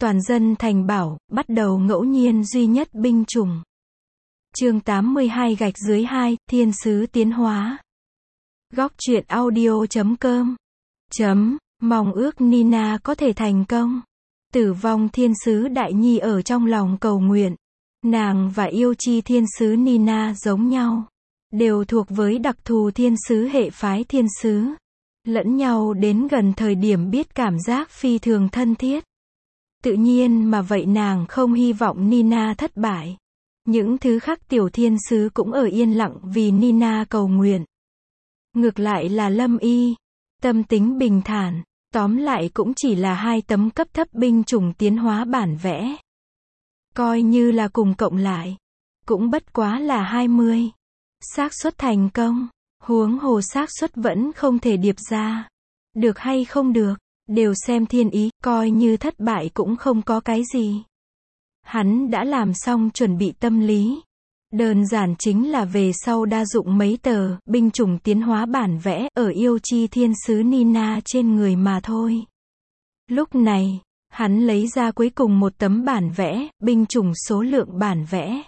Toàn dân thành bảo, bắt đầu ngẫu nhiên duy nhất binh chủng. Chương 82 gạch dưới 2, thiên sứ tiến hóa. Góc truyện audio.com. Mong ước Nina có thể thành công. Tử vong thiên sứ Đại Nhi ở trong lòng cầu nguyện. Nàng và yêu chi thiên sứ Nina giống nhau. Đều thuộc với đặc thù thiên sứ hệ phái thiên sứ. Lẫn nhau đến gần thời điểm biết cảm giác phi thường thân thiết. Tự nhiên mà vậy nàng không hy vọng Nina thất bại. Những thứ khác tiểu thiên sứ cũng ở yên lặng vì Nina cầu nguyện. Ngược lại là Lâm Y, tâm tính bình thản, tóm lại cũng chỉ là 2 tấm cấp thấp binh chủng tiến hóa bản vẽ. Coi như là cùng cộng lại, cũng bất quá là 20. Xác suất thành công, huống hồ xác suất vẫn không thể điệp ra. Được hay không được, đều xem thiên ý, coi như thất bại cũng không có cái gì. Hắn đã làm xong chuẩn bị tâm lý. Đơn giản chính là về sau đa dụng mấy tờ binh chủng tiến hóa bản vẽ ở yêu chi thiên sứ Nina trên người mà thôi. Lúc này, hắn lấy ra cuối cùng một tấm bản vẽ, binh chủng số lượng bản vẽ.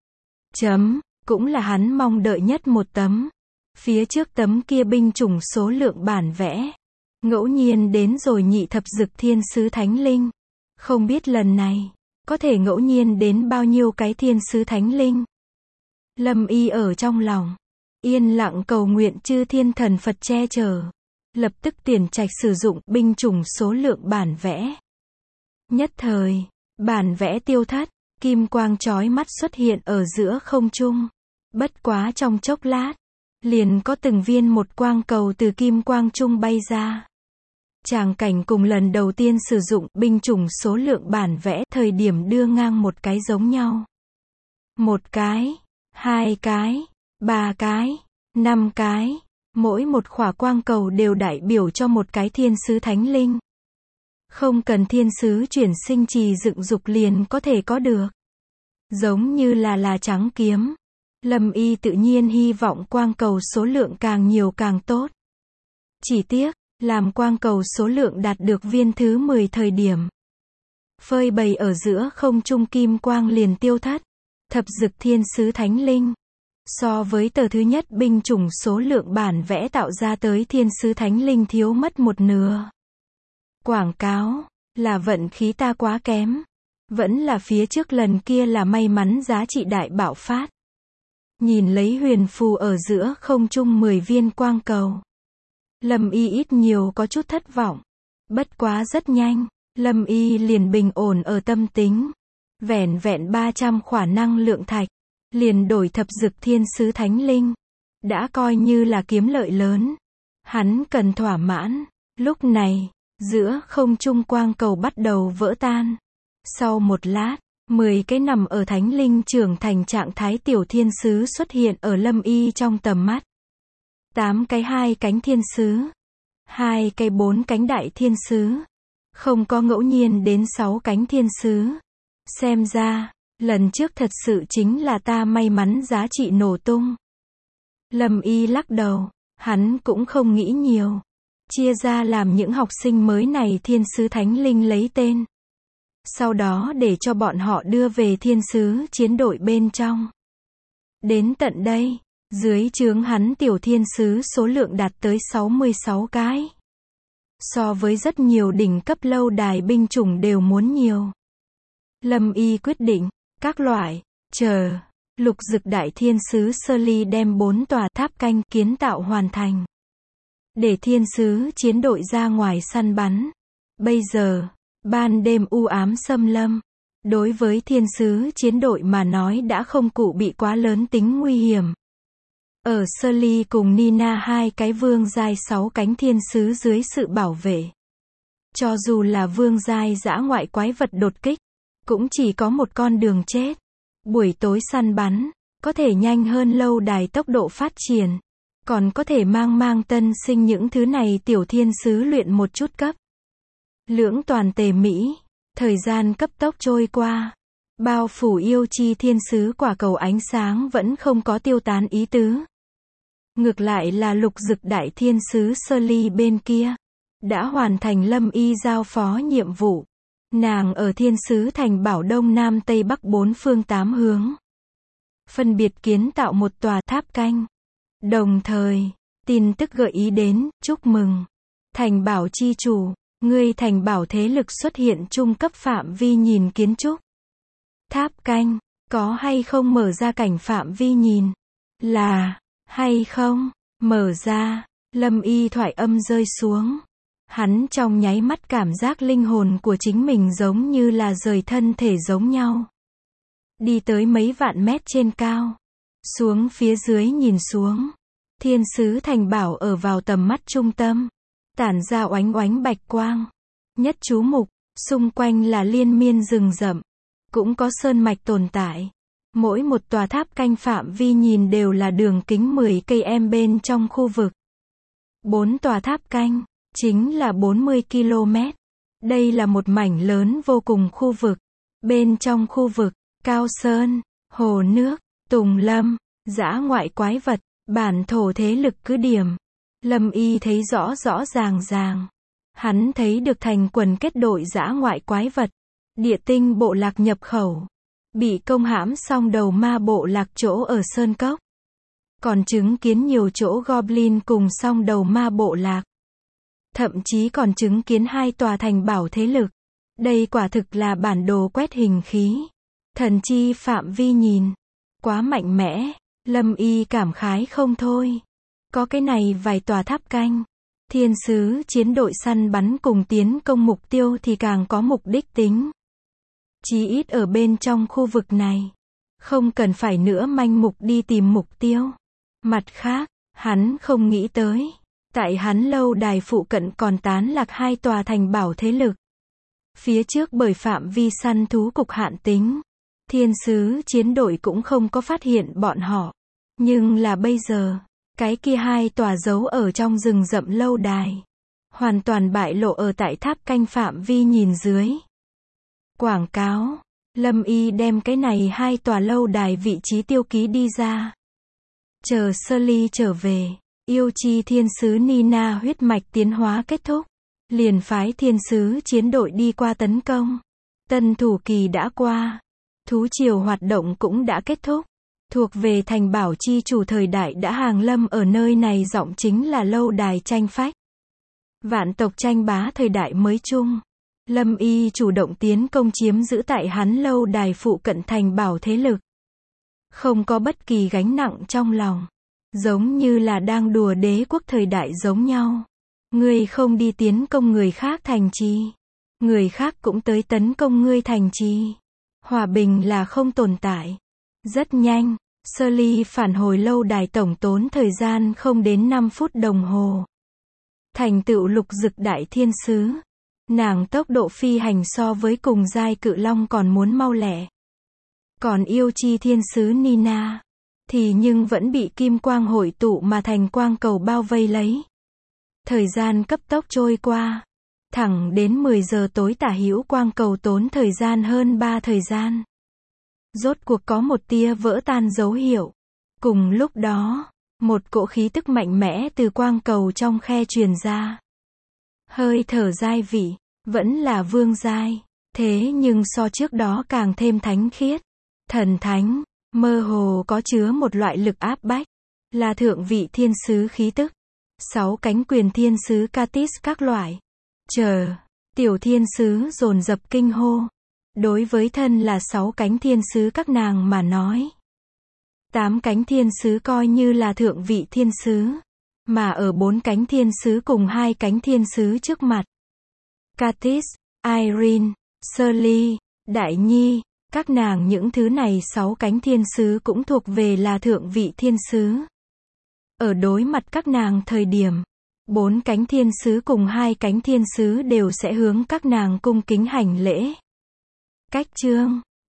Cũng là hắn mong đợi nhất một tấm. Phía trước tấm kia binh chủng số lượng bản vẽ. Ngẫu nhiên đến rồi nhị thập dực thiên sứ thánh linh. Không biết lần này, có thể ngẫu nhiên đến bao nhiêu cái thiên sứ thánh linh. Lâm Y ở trong lòng, yên lặng cầu nguyện chư thiên thần Phật che chở. Lập tức tiền trạch sử dụng binh chủng số lượng bản vẽ. Nhất thời, bản vẽ tiêu thất, kim quang chói mắt xuất hiện ở giữa không trung. Bất quá trong chốc lát, liền có từng viên một quang cầu từ kim quang trung bay ra. Tràng cảnh cùng lần đầu tiên sử dụng binh chủng số lượng bản vẽ thời điểm đưa ngang một cái giống nhau. 1 cái, 2 cái, 3 cái, 5 cái, mỗi một khỏa quang cầu đều đại biểu cho một cái thiên sứ thánh linh. Không cần thiên sứ chuyển sinh trì dựng dục liền có thể có được. Giống như là trắng kiếm. Lâm Y tự nhiên hy vọng quang cầu số lượng càng nhiều càng tốt. Chỉ tiếc, làm quang cầu số lượng đạt được viên thứ 10 thời điểm. Phơi bày ở giữa không trung kim quang liền tiêu thất. Thập dực thiên sứ thánh linh. So với tờ thứ nhất binh chủng số lượng bản vẽ tạo ra tới thiên sứ thánh linh thiếu mất một nửa. Quảng cáo, là vận khí ta quá kém. Vẫn là phía trước lần kia là may mắn giá trị đại bạo phát. Nhìn lấy huyền phù ở giữa không trung 10 viên quang cầu. Lâm Y ít nhiều có chút thất vọng. Bất quá rất nhanh, Lâm Y liền bình ổn ở tâm tính. Vẻn vẹn 300 khỏa năng lượng thạch, liền đổi thập dực thiên sứ thánh linh. Đã coi như là kiếm lợi lớn. Hắn cần thỏa mãn. Lúc này, giữa không trung quang cầu bắt đầu vỡ tan. Sau một lát, 10 cái nằm ở thánh linh trưởng thành trạng thái tiểu thiên sứ xuất hiện ở Lâm Y trong tầm mắt. 8 cái 2 cánh thiên sứ, 2 cái 4 cánh đại thiên sứ, không có ngẫu nhiên đến 6 cánh thiên sứ. Xem ra, lần trước thật sự chính là ta may mắn giá trị nổ tung. Lâm Y lắc đầu, hắn cũng không nghĩ nhiều. Chia ra làm những học sinh mới này thiên sứ thánh linh lấy tên. Sau đó để cho bọn họ đưa về thiên sứ chiến đội bên trong. Đến tận đây, dưới trướng hắn tiểu thiên sứ số lượng đạt tới 66 cái. So với rất nhiều đỉnh cấp lâu đài binh chủng đều muốn nhiều. Lâm Y quyết định, các loại, lục dực đại thiên sứ Sơ Ly đem 4 tòa tháp canh kiến tạo hoàn thành. Để thiên sứ chiến đội ra ngoài săn bắn. Bây giờ, ban đêm u ám xâm lâm. Đối với thiên sứ chiến đội mà nói đã không cụ bị quá lớn tính nguy hiểm. Ở Sơ Ly cùng Nina 2 cái vương giai 6 cánh thiên sứ dưới sự bảo vệ. Cho dù là vương giai dã ngoại quái vật đột kích, cũng chỉ có một con đường chết. Buổi tối săn bắn, có thể nhanh hơn lâu đài tốc độ phát triển. Còn có thể mang tân sinh những thứ này tiểu thiên sứ luyện một chút cấp. Lưỡng toàn tề mỹ, thời gian cấp tốc trôi qua. Bao phủ yêu chi thiên sứ quả cầu ánh sáng vẫn không có tiêu tán ý tứ. Ngược lại là lục dực đại thiên sứ Sơ Ly bên kia. Đã hoàn thành Lâm Y giao phó nhiệm vụ. Nàng ở thiên sứ thành bảo đông nam tây bắc bốn phương tám hướng. Phân biệt kiến tạo một tòa tháp canh. Đồng thời, tin tức gợi ý đến, chúc mừng. Thành bảo chi chủ, ngươi thành bảo thế lực xuất hiện trung cấp phạm vi nhìn kiến trúc. Tháp canh, có hay không mở ra cảnh phạm vi nhìn? Là, hay không? Mở ra, Lâm Y thoại âm rơi xuống. Hắn trong nháy mắt cảm giác linh hồn của chính mình giống như là rời thân thể giống nhau. Đi tới mấy vạn mét trên cao. Xuống phía dưới nhìn xuống. Thiên sứ thành bảo ở vào tầm mắt trung tâm. Tản ra oánh oánh bạch quang. Nhất chú mục, xung quanh là liên miên rừng rậm. Cũng có sơn mạch tồn tại. Mỗi một tòa tháp canh phạm vi nhìn đều là đường kính 10 km bên trong khu vực. 4 tòa tháp canh, chính là 40 km. Đây là một mảnh lớn vô cùng khu vực. Bên trong khu vực, cao sơn, hồ nước, tùng lâm, dã ngoại quái vật, bản thổ thế lực cứ điểm. Lâm Y thấy rõ rõ ràng ràng. Hắn thấy được thành quần kết đội dã ngoại quái vật. Địa tinh bộ lạc nhập khẩu. Bị công hãm xong đầu ma bộ lạc chỗ ở Sơn Cốc. Còn chứng kiến nhiều chỗ Goblin cùng song đầu ma bộ lạc. Thậm chí còn chứng kiến 2 tòa thành bảo thế lực. Đây quả thực là bản đồ quét hình khí. Thần chi phạm vi nhìn. Quá mạnh mẽ. Lâm Y cảm khái không thôi. Có cái này vài tòa tháp canh. Thiên sứ chiến đội săn bắn cùng tiến công mục tiêu thì càng có mục đích tính. Chí ít ở bên trong khu vực này. Không cần phải nữa manh mục đi tìm mục tiêu. Mặt khác, hắn không nghĩ tới. Tại hắn lâu đài phụ cận còn tán lạc 2 tòa thành bảo thế lực. Phía trước bởi phạm vi săn thú cục hạn tính. Thiên sứ chiến đội cũng không có phát hiện bọn họ. Nhưng là bây giờ, cái kia 2 tòa giấu ở trong rừng rậm lâu đài. Hoàn toàn bại lộ ở tại tháp canh phạm vi nhìn dưới. Quảng cáo. Lâm Y đem cái này 2 tòa lâu đài vị trí tiêu ký đi ra. Chờ Sully trở về. Yêu chi thiên sứ Nina huyết mạch tiến hóa kết thúc. Liền phái thiên sứ chiến đội đi qua tấn công. Tân thủ kỳ đã qua. Thú triều hoạt động cũng đã kết thúc. Thuộc về thành bảo chi chủ thời đại đã hàng lâm ở nơi này giọng chính là lâu đài tranh phách. Vạn tộc tranh bá thời đại mới chung. Lâm Y chủ động tiến công chiếm giữ tại hắn lâu đài phụ cận thành bảo thế lực. Không có bất kỳ gánh nặng trong lòng. Giống như là đang đùa đế quốc thời đại giống nhau. Ngươi không đi tiến công người khác thành trì. Người khác cũng tới tấn công ngươi thành trì. Hòa bình là không tồn tại. Rất nhanh, Sully phản hồi lâu đài tổng tốn thời gian không đến 5 phút đồng hồ. Thành tựu lục dực đại thiên sứ. Nàng tốc độ phi hành so với cùng giai cự long còn muốn mau lẹ. Còn yêu chi thiên sứ Nina thì nhưng vẫn bị kim quang hội tụ mà thành quang cầu bao vây lấy. Thời gian cấp tốc trôi qua. Thẳng đến 10 giờ tối tả hữu quang cầu tốn thời gian hơn 3 thời gian. Rốt cuộc có một tia vỡ tan dấu hiệu. Cùng lúc đó, một cỗ khí tức mạnh mẽ từ quang cầu trong khe truyền ra. Hơi thở giai vị, vẫn là vương giai. Thế nhưng so trước đó càng thêm thánh khiết. Thần thánh, mơ hồ có chứa một loại lực áp bách. Là thượng vị thiên sứ khí tức. 6 cánh quyền thiên sứ Katis các loại. Chờ, tiểu thiên sứ dồn dập kinh hô. Đối với thân là 6 cánh thiên sứ các nàng mà nói. 8 cánh thiên sứ coi như là thượng vị thiên sứ. Mà ở 4 cánh thiên sứ cùng 2 cánh thiên sứ trước mặt. Katis, Irene, Sully, Đại Nhi, các nàng những thứ này 6 cánh thiên sứ cũng thuộc về là thượng vị thiên sứ. Ở đối mặt các nàng thời điểm, 4 cánh thiên sứ cùng 2 cánh thiên sứ đều sẽ hướng các nàng cung kính hành lễ. Cách chương